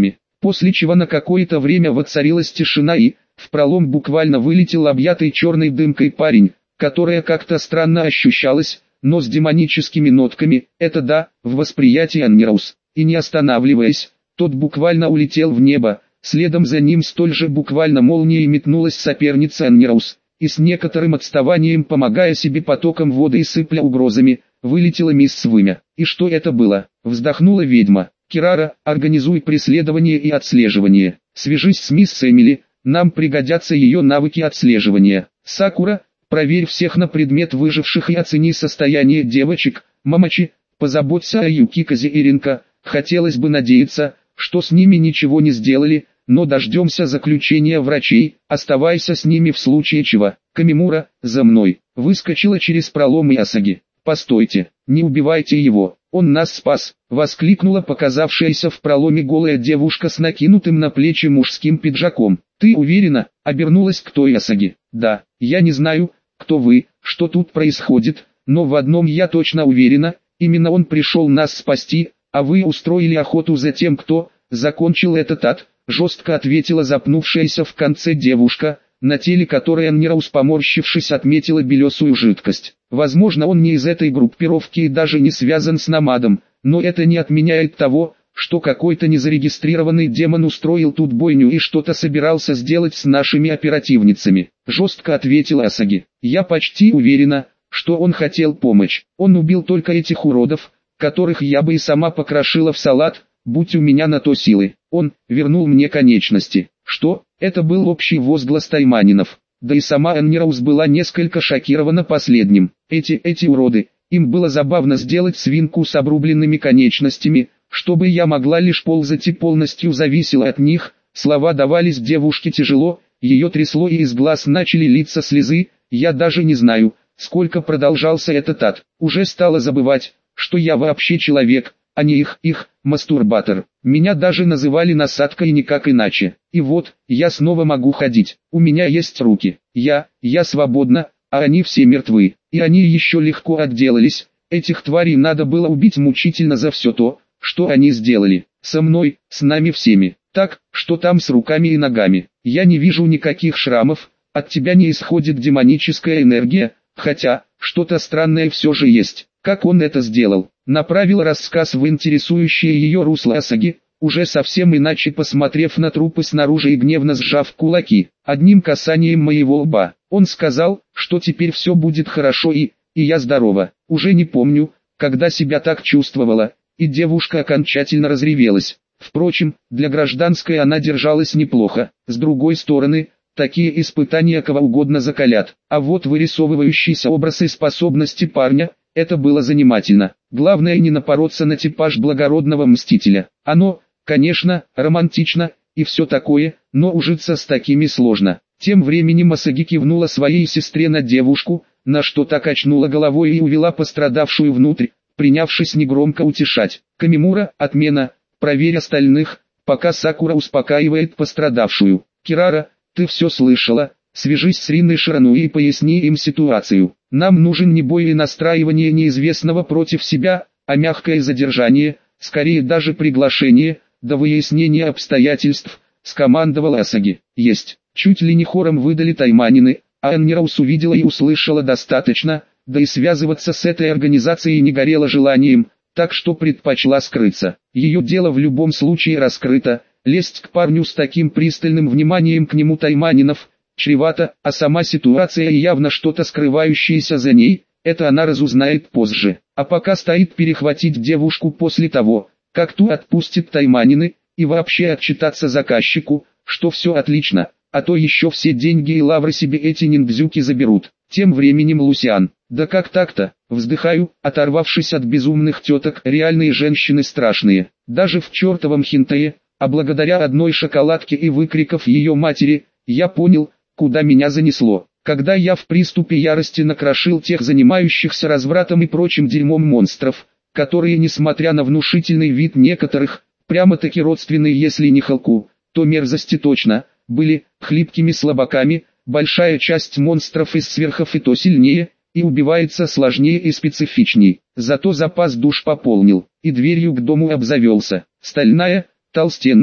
S1: после чего на какое-то время воцарилась тишина и, в пролом буквально вылетел объятый черной дымкой парень, которая как-то странно ощущалась, но с демоническими нотками, это да, в восприятии Аннираус. И не останавливаясь, тот буквально улетел в небо, следом за ним столь же буквально молнией метнулась соперница Аннираус, и с некоторым отставанием, помогая себе потоком воды и сыпля угрозами, вылетела мисс Вымя. И что это было? Вздохнула ведьма. Кирара, организуй преследование и отслеживание. Свяжись с мисс Эмили, нам пригодятся ее навыки отслеживания. Сакура, проверь всех на предмет выживших и оцени состояние девочек. Мамочи, позаботься о Юкиказе и Ринка. Хотелось бы надеяться, что с ними ничего не сделали, но дождемся заключения врачей, оставайся с ними в случае чего. Камимура, за мной. Выскочила через пролом Ясаги. «Постойте, не убивайте его, он нас спас!» — воскликнула показавшаяся в проломе голая девушка с накинутым на плечи мужским пиджаком. «Ты уверена?» — обернулась к той Ясаги. «Да, я не знаю, кто вы, что тут происходит, но в одном я точно уверена, именно он пришел нас спасти, а вы устроили охоту за тем, кто закончил этот ад», — жестко ответила запнувшаяся в конце девушка, на теле которой Аннираус, поморщившись, отметила белесую жидкость. Возможно, он не из этой группировки и даже не связан с Намадом, но это не отменяет того, что какой-то незарегистрированный демон устроил тут бойню и что-то собирался сделать с нашими оперативницами. Жестко ответила Асаги. Я почти уверена, что он хотел помочь. Он убил только этих уродов, которых я бы и сама покрошила в салат, будь у меня на то силы. Он вернул мне конечности. Что? Это был общий возглас тайманинов. Да и сама Аннираус была несколько шокирована последним. Эти уроды, им было забавно сделать свинку с обрубленными конечностями, чтобы я могла лишь ползать и полностью зависела от них. Слова давались девушке тяжело, ее трясло и из глаз начали литься слезы. Я даже не знаю, сколько продолжался этот ад. Уже стала забывать, что я вообще человек, а не их мастурбатор. Меня даже называли насадкой и никак иначе. И вот, я снова могу ходить. У меня есть руки. Я свободна, а они все мертвы. И они еще легко отделались. Этих тварей надо было убить мучительно за все то, что они сделали. Со мной, с нами всеми. Так, что там с руками и ногами? Я не вижу никаких шрамов, от тебя не исходит демоническая энергия, хотя, что-то странное все же есть. Как он это сделал? Направил рассказ в интересующее ее русло Асаги, уже совсем иначе посмотрев на трупы снаружи и гневно сжав кулаки. Одним касанием моего лба, он сказал, что теперь все будет хорошо и я здорова. Уже не помню, когда себя так чувствовала, и девушка окончательно разревелась. Впрочем, для гражданской она держалась неплохо. С другой стороны, такие испытания кого угодно закалят. А вот вырисовывающийся образ и способности парня, это было занимательно. Главное не напороться на типаж благородного мстителя. Оно, конечно, романтично и все такое, но ужиться с такими сложно. Тем временем Асаги кивнула своей сестре на девушку, на что та качнула головой и увела пострадавшую внутрь, принявшись негромко утешать. Камимура, отмена, проверь остальных, пока Сакура успокаивает пострадавшую. Кирара, ты все слышала, свяжись с Риной Ширануи и поясни им ситуацию. Нам нужен не бой и настраивание неизвестного против себя, а мягкое задержание, скорее даже приглашение, до выяснения обстоятельств, скомандовал Асаги. Есть. Чуть ли не хором выдали тайманины, а Аннираус увидела и услышала достаточно, да и связываться с этой организацией не горело желанием, так что предпочла скрыться. Ее дело в любом случае раскрыто, лезть к парню с таким пристальным вниманием к нему тайманинов чревато, а сама ситуация и явно что-то скрывающееся за ней, это она разузнает позже. А пока стоит перехватить девушку после того, как ту отпустит тайманины, и вообще отчитаться заказчику, что все отлично, а то еще все деньги и лавры себе эти ниндзюки заберут. Тем временем Лусиан. Да как так-то? Вздыхаю, оторвавшись от безумных теток. Реальные женщины страшные. Даже в чертовом хентае, а благодаря одной шоколадке и выкриков ее матери, я понял, куда меня занесло. Когда я в приступе ярости накрошил тех занимающихся развратом и прочим дерьмом монстров, которые, несмотря на внушительный вид некоторых, прямо-таки родственные, если не Халку, то мерзости точно, были хлипкими слабаками. Большая часть монстров из сверхов и то сильнее, и убивается сложнее и специфичней. Зато запас душ пополнил, и дверью к дому обзавелся. Стальная, толстенная,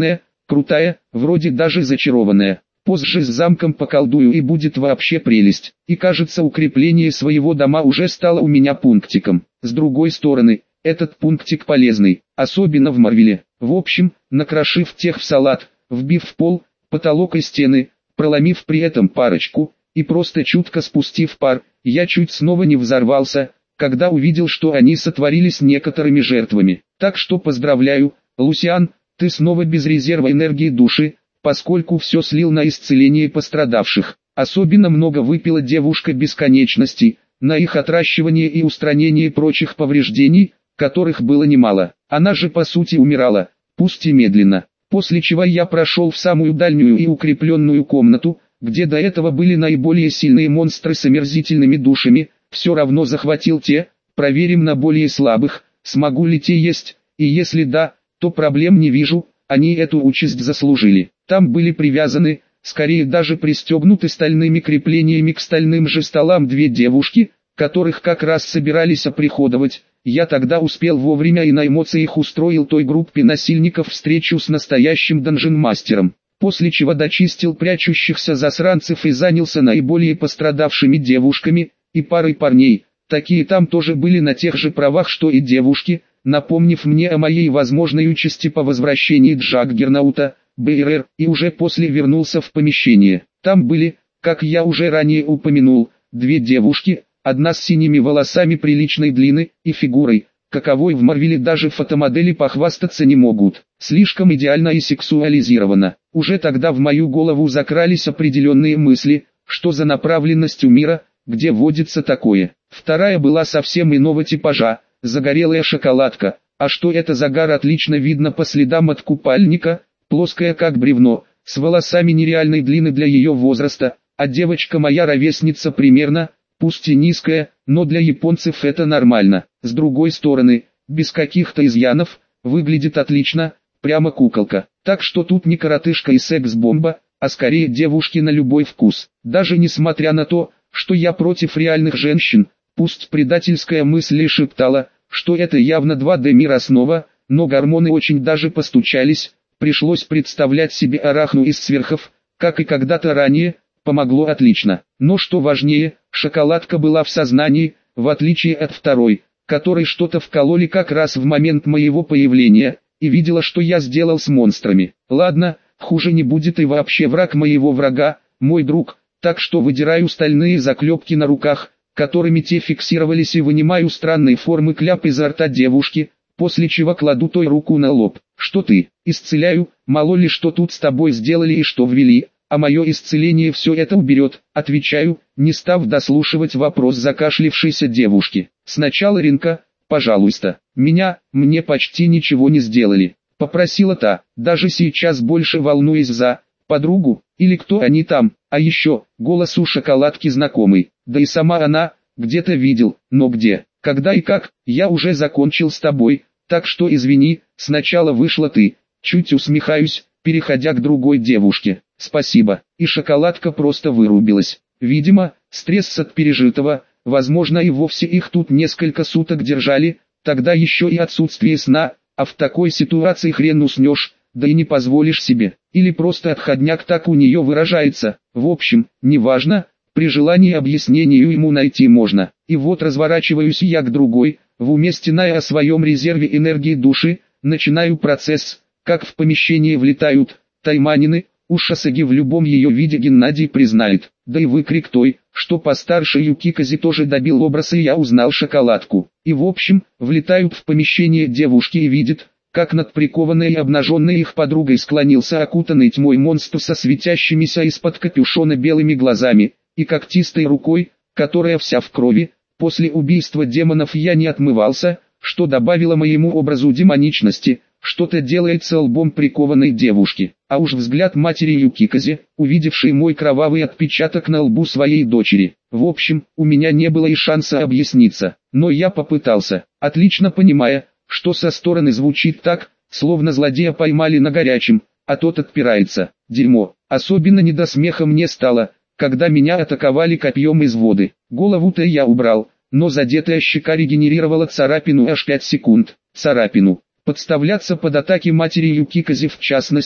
S1: крутая, вроде даже зачарованная. Позже с замком поколдую и будет вообще прелесть. И кажется, укрепление своего дома уже стало у меня пунктиком. С другой стороны, этот пунктик полезный, особенно в Марвеле. В общем, накрошив тех в салат, вбив в пол, потолок и стены, проломив при этом парочку, и просто чутко спустив пар, я чуть снова не взорвался, когда увидел, что они сотворили с некоторыми жертвами. Так что поздравляю, Лусиан, ты снова без резерва энергии души, поскольку все слил на исцеление пострадавших. Особенно много выпила девушка бесконечности, на их отращивание и устранение прочих повреждений, которых было немало. Она же по сути умирала, пусть и медленно. После чего я прошел в самую дальнюю и укрепленную комнату, где до этого были наиболее сильные монстры с омерзительными душами, все равно захватил те, проверим на более слабых, смогу ли те есть, и если да, то проблем не вижу, они эту участь заслужили. Там были привязаны, скорее даже пристегнуты стальными креплениями к стальным же столам две девушки, которых как раз собирались оприходовать. Я тогда успел вовремя и на эмоциях устроил той группе насильников встречу с настоящим данжен-мастером, после чего дочистил прячущихся засранцев и занялся наиболее пострадавшими девушками и парой парней. Такие там тоже были на тех же правах, что и девушки, напомнив мне о моей возможной участи по возвращении Джаггернаута, БРР, и уже после вернулся в помещение. Там были, как я уже ранее упомянул, две девушки, одна с синими волосами приличной длины и фигурой, каковой в Марвеле даже фотомодели похвастаться не могут. Слишком идеально и сексуализировано. Уже тогда в мою голову закрались определенные мысли, что за направленность у мира, где водится такое. Вторая была совсем иного типажа, загорелая шоколадка. А что это за гар, отлично видно по следам от купальника, плоская как бревно, с волосами нереальной длины для ее возраста, а девочка моя ровесница примерно, пусть и низкая, но для японцев это нормально. С другой стороны, без каких-то изъянов, выглядит отлично, прямо куколка. Так что тут не коротышка и секс-бомба, а скорее девушки на любой вкус. Даже несмотря на то, что я против реальных женщин, пусть предательская мысль и шептала, что это явно 2D мир основа, но гормоны очень даже постучались, пришлось представлять себе арахну из сверхов, как и когда-то ранее, помогло отлично. Но что важнее, шоколадка была в сознании, в отличие от второй, которой что-то вкололи как раз в момент моего появления, и видела, что я сделал с монстрами. Ладно, хуже не будет, и вообще враг моего врага, мой друг, так что выдираю стальные заклепки на руках, которыми те фиксировались, и вынимаю странные формы кляп изо рта девушки, после чего кладу той руку на лоб. Что ты? Исцеляю, мало ли что тут с тобой сделали и что ввели, а мое исцеление все это уберет, отвечаю, не став дослушивать вопрос закашлившейся девушки. Сначала Ринка, пожалуйста, мне почти ничего не сделали, попросила та, даже сейчас больше волнуясь за подругу, или кто они там, а еще, голос у шоколадки знакомый, да и сама она, где-то видел, но где, когда и как, я уже закончил с тобой, так что извини, сначала вышла ты, чуть усмехаюсь, переходя к другой девушке, спасибо, и шоколадка просто вырубилась, видимо, стресс от пережитого, возможно и вовсе их тут несколько суток держали, тогда еще и отсутствие сна, а в такой ситуации хрен уснешь, да и не позволишь себе, или просто отходняк так у нее выражается, в общем, неважно, при желании объяснению ему найти можно, и вот разворачиваюсь я к другой, в уме стеная о своем резерве энергии души, начинаю процесс, как в помещение влетают тайманины, Ушасаги в любом ее виде Геннадий признает, да и выкрик той, что постарше Юкикази тоже добил образ, и я узнал шоколадку. И в общем, влетают в помещение девушки и видят, как над прикованной и обнаженной их подругой склонился окутанный тьмой монстр со светящимися из-под капюшона белыми глазами, и когтистой рукой, которая вся в крови. После убийства демонов я не отмывался, что добавило моему образу демоничности. Что-то делается лбом прикованной девушки, а уж взгляд матери Юкикази, увидевшей мой кровавый отпечаток на лбу своей дочери. В общем, у меня не было и шанса объясниться, но я попытался, отлично понимая, что со стороны звучит так, словно злодея поймали на горячем, а тот отпирается. Дерьмо. Особенно не до смеха мне стало, когда меня атаковали копьем из воды. Голову-то я убрал, но задетая щека регенерировала царапину аж 5 секунд. Царапину. Подставляться под атаки матери Юкикази в частности,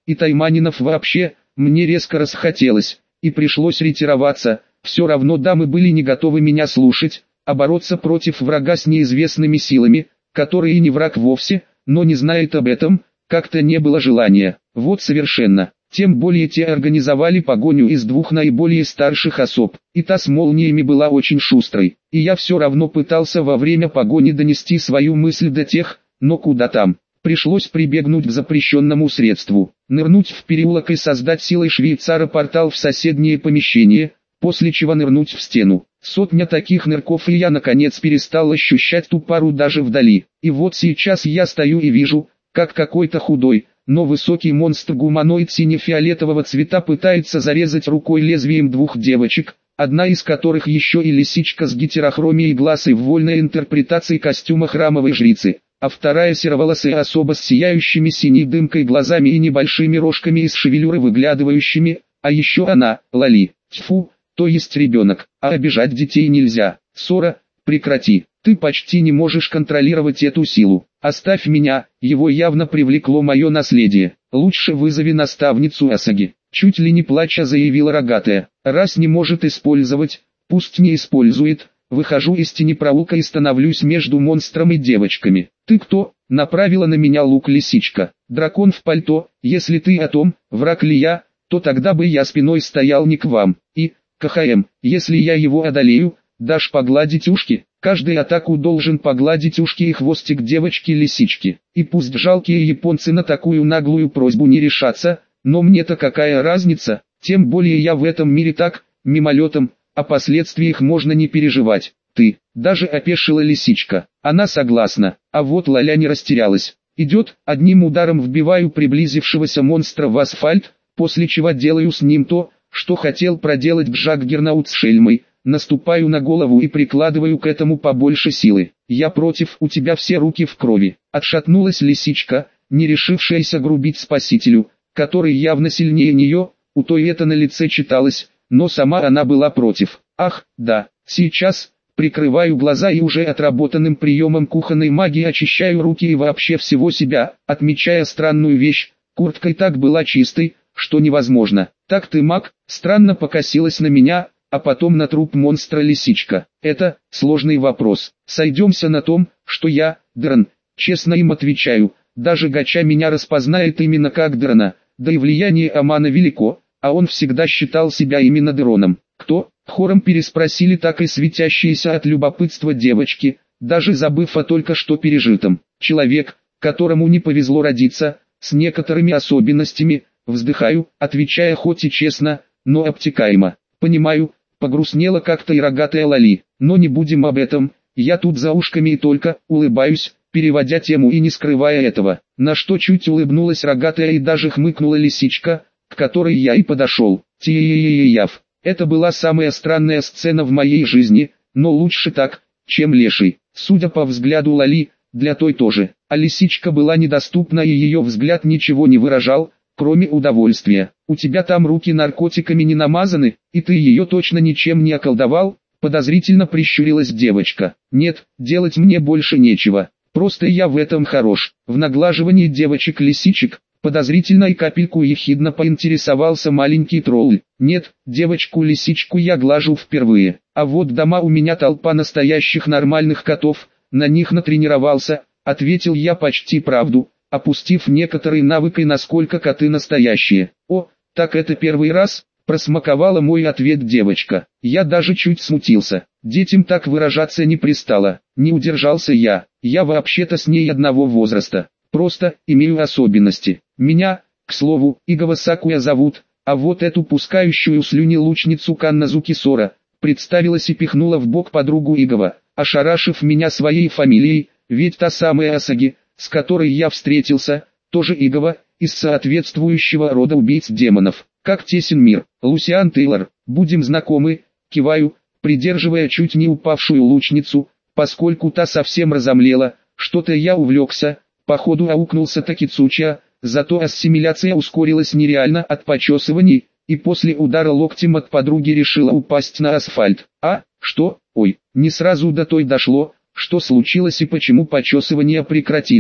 S1: и тайманинов вообще, мне резко расхотелось, и пришлось ретироваться. Все равно дамы были не готовы меня слушать, а бороться против врага с неизвестными силами, который и не враг вовсе, но не знает об этом, как-то не было желания. Вот совершенно. Тем более те организовали погоню из двух наиболее старших особ, и та с молниями была очень шустрой, и я все равно пытался во время погони донести свою мысль до тех, но куда там. Пришлось прибегнуть к запрещенному средству, нырнуть в переулок и создать силой швейцара портал в соседнее помещение, после чего нырнуть в стену. Сотня таких нырков, и я наконец перестал ощущать ту пару даже вдали. И вот сейчас я стою и вижу, как какой-то худой, но высокий монстр-гуманоид сине-фиолетового цвета пытается зарезать рукой лезвием двух девочек, одна из которых еще и лисичка с гетерохромией глаз и в вольной интерпретации костюма храмовой жрицы, а вторая сероволосая особа с сияющими синей дымкой глазами и небольшими рожками из шевелюры выглядывающими, а еще она, Лали, тьфу, то есть ребенок, а обижать детей нельзя. Сора, прекрати, ты почти не можешь контролировать эту силу. Оставь меня, его явно привлекло мое наследие. Лучше вызови наставницу Асаги. Чуть ли не плача заявила рогатая. Раз не может использовать, пусть не использует. Выхожу из тени проулка и становлюсь между монстром и девочками. Ты кто? Направила на меня лук лисичка. Дракон в пальто, если ты о том, враг ли я, то тогда бы я спиной стоял не к вам. И, КХМ, если я его одолею, дашь погладить ушки? Каждый атаку должен погладить ушки и хвостик девочки-лисички. И пусть жалкие японцы на такую наглую просьбу не решатся, но мне-то какая разница, тем более я в этом мире так, мимолетом, о последствиях можно не переживать. Ты, даже опешила лисичка, она согласна, а вот Лаля не растерялась. Идет, одним ударом вбиваю приблизившегося монстра в асфальт, после чего делаю с ним то, что хотел проделать Джаггернаут с шельмой. Наступаю на голову и прикладываю к этому побольше силы. Я против, у тебя все руки в крови. Отшатнулась лисичка, не решившаяся грубить спасителю, который явно сильнее нее, у той это на лице читалось, но сама она была против. Ах, да, сейчас, прикрываю глаза и уже отработанным приемом кухонной магии очищаю руки и вообще всего себя, отмечая странную вещь, куртка и так была чистой, что невозможно. Так ты маг, странно покосилась на меня, а потом на труп монстра лисичка. Это сложный вопрос. Сойдемся на том, что я, Дрон, честно им отвечаю, даже Гача меня распознает именно как Дрона, да и влияние Амана велико, а он всегда считал себя именно Дроном. Кто? Хором переспросили так и светящиеся от любопытства девочки, даже забыв о только что пережитом. Человек, которому не повезло родиться, с некоторыми особенностями, вздыхаю, отвечая хоть и честно, но обтекаемо. Понимаю, погрустнела как-то и рогатая Лали, но не будем об этом, я тут за ушками и только, улыбаюсь, переводя тему и не скрывая этого, на что чуть улыбнулась рогатая и даже хмыкнула лисичка, к которой я и подошел. Тиеееяв. Это была самая странная сцена в моей жизни, но лучше так, чем леший. Судя по взгляду Лали, для той тоже, а лисичка была недоступна и ее взгляд ничего не выражал, кроме удовольствия. У тебя там руки наркотиками не намазаны, и ты ее точно ничем не околдовал? Подозрительно прищурилась девочка. Нет, делать мне больше нечего. Просто я в этом хорош. В наглаживании девочек-лисичек, подозрительно и капельку ехидно поинтересовался маленький тролль. Нет, девочку-лисичку я глажу впервые. А вот дома у меня толпа настоящих нормальных котов, на них натренировался, ответил я почти правду, опустив некоторый навык и насколько коты настоящие. О, так это первый раз? Просмаковала мой ответ девочка. Я даже чуть смутился. Детям так выражаться не пристало. Не удержался я. Я вообще-то с ней одного возраста. Просто имею особенности. Меня, к слову, Игава Сакуя зовут, а вот эту пускающую слюни лучницу Канназуки Сора, представилась и пихнула в бок подругу Игава, ошарашив меня своей фамилией, ведь та самая Асаги, с которой я встретился, тоже Игава, из соответствующего рода убийц демонов. Как тесен мир. Лусиан Тейлор, будем знакомы, киваю, придерживая чуть не упавшую лучницу, поскольку та совсем разомлела, что-то я увлекся, походу аукнулся Такицуча, зато ассимиляция ускорилась нереально от почесываний, и после удара локтем от подруги решила упасть на асфальт. А, что? Ой, не сразу до той дошло, что случилось и почему почесывания прекратились.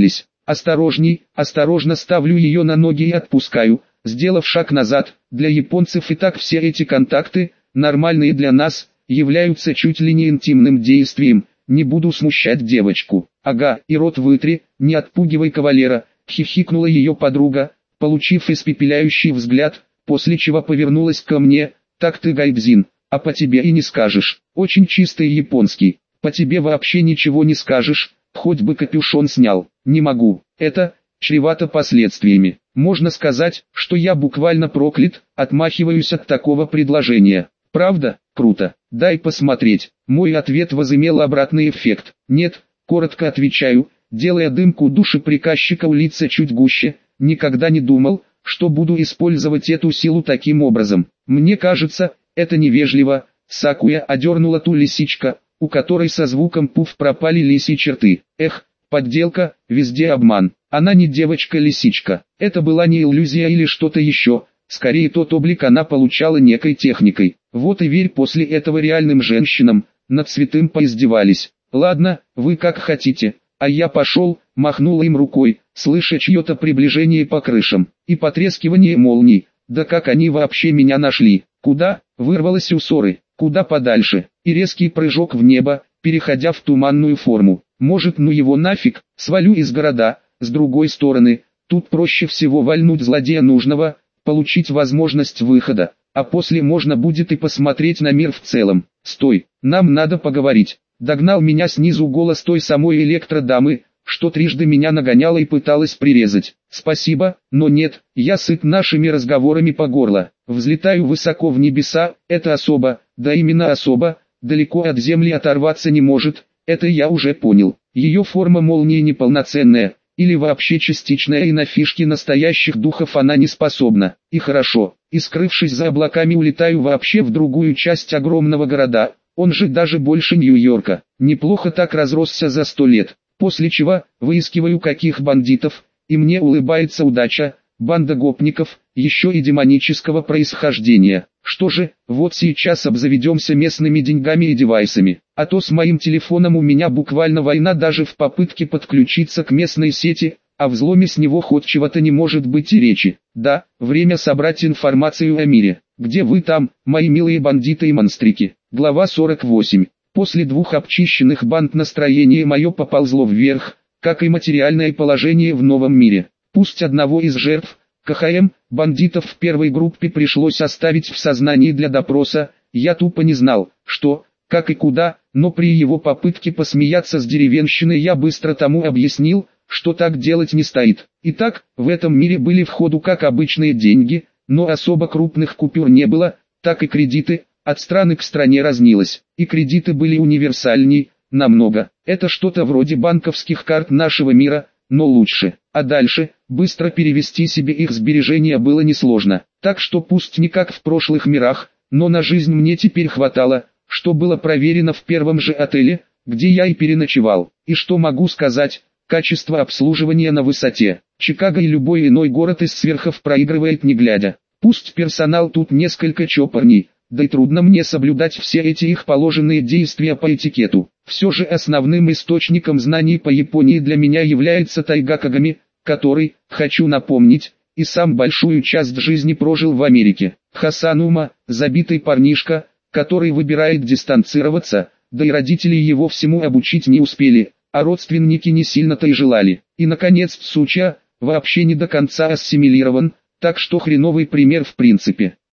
S1: Осторожней, осторожно ставлю ее на ноги и отпускаю, сделав шаг назад. Для японцев и так все эти контакты, нормальные для нас, являются чуть ли не интимным действием. Не буду смущать девочку. Ага, и рот вытри, не отпугивай кавалера, хихикнула ее подруга, получив испепеляющий взгляд, после чего повернулась ко мне. Так ты гайдзин, а по тебе и не скажешь. Очень чистый японский, по тебе вообще ничего не скажешь, хоть бы капюшон снял. Не могу, это чревато последствиями. Можно сказать, что я буквально проклят, отмахиваюсь от такого предложения. Правда? Круто. Дай посмотреть. Мой ответ возымел обратный эффект. Нет, коротко отвечаю, делая дымку душеприказчика улиться чуть гуще. Никогда не думал, что буду использовать эту силу таким образом. Мне кажется, это невежливо. Сакуя одернула ту лисичка, у которой со звуком пуф пропали лисьи черты. Эх, подделка, везде обман. Она не девочка-лисичка. Это была не иллюзия или что-то еще. Скорее тот облик она получала некой техникой. Вот и верь после этого реальным женщинам. Над святым поиздевались. Ладно, вы как хотите. А я пошел, махнул им рукой, слыша чье-то приближение по крышам. И потрескивание молний. Да как они вообще меня нашли? Куда? Вырвалось у Соры. Куда подальше? И резкий прыжок в небо, переходя в туманную форму. Может, ну его нафиг, свалю из города. С другой стороны, тут проще всего вальнуть злодея нужного, получить возможность выхода, а после можно будет и посмотреть на мир в целом. Стой, нам надо поговорить. Догнал меня снизу голос той самой электродамы, что трижды меня нагоняла и пыталась прирезать. Спасибо, но нет, я сыт нашими разговорами по горло. Взлетаю высоко в небеса, это особо, да именно особо, далеко от земли оторваться не может, это я уже понял. Ее форма молнии неполноценная, или вообще частичная, и на фишки настоящих духов она не способна. И хорошо, и скрывшись за облаками улетаю вообще в другую часть огромного города, он же даже больше Нью-Йорка. Неплохо так разросся за 100 лет. После чего, выискиваю каких бандитов, и мне улыбается удача, банда гопников, еще и демонического происхождения. Что же, вот сейчас обзаведемся местными деньгами и девайсами, а то с моим телефоном у меня буквально война даже в попытке подключиться к местной сети, о взломе с него хоть чего-то не может быть и речи. Да, время собрать информацию о мире. Где вы там, мои милые бандиты и монстрики? Глава 48. После 2 обчищенных банд настроение мое поползло вверх, как и материальное положение в новом мире. Пусть одного из жертв, КХМ, бандитов в первой группе пришлось оставить в сознании для допроса, я тупо не знал, что, как и куда, но при его попытке посмеяться с деревенщиной я быстро тому объяснил, что так делать не стоит. Итак, в этом мире были в ходу как обычные деньги, но особо крупных купюр не было, так и кредиты, от страны к стране разнилось, и кредиты были универсальней, намного. Это что-то вроде банковских карт нашего мира, но лучше. А дальше, быстро перевести себе их сбережения было несложно. Так что пусть не как в прошлых мирах, но на жизнь мне теперь хватало, что было проверено в первом же отеле, где я и переночевал. И что могу сказать, качество обслуживания на высоте. Чикаго и любой иной город из сверхов проигрывает не глядя. Пусть персонал тут несколько чопорней, да и трудно мне соблюдать все эти их положенные действия по этикету. Все же основным источником знаний по Японии для меня является тайга Кагами, который, хочу напомнить, и сам большую часть жизни прожил в Америке. Хасанума, забитый парнишка, который выбирает дистанцироваться, да и родители его всему обучить не успели, а родственники не сильно-то и желали. И наконец Цуча, вообще не до конца ассимилирован, так что хреновый пример в принципе.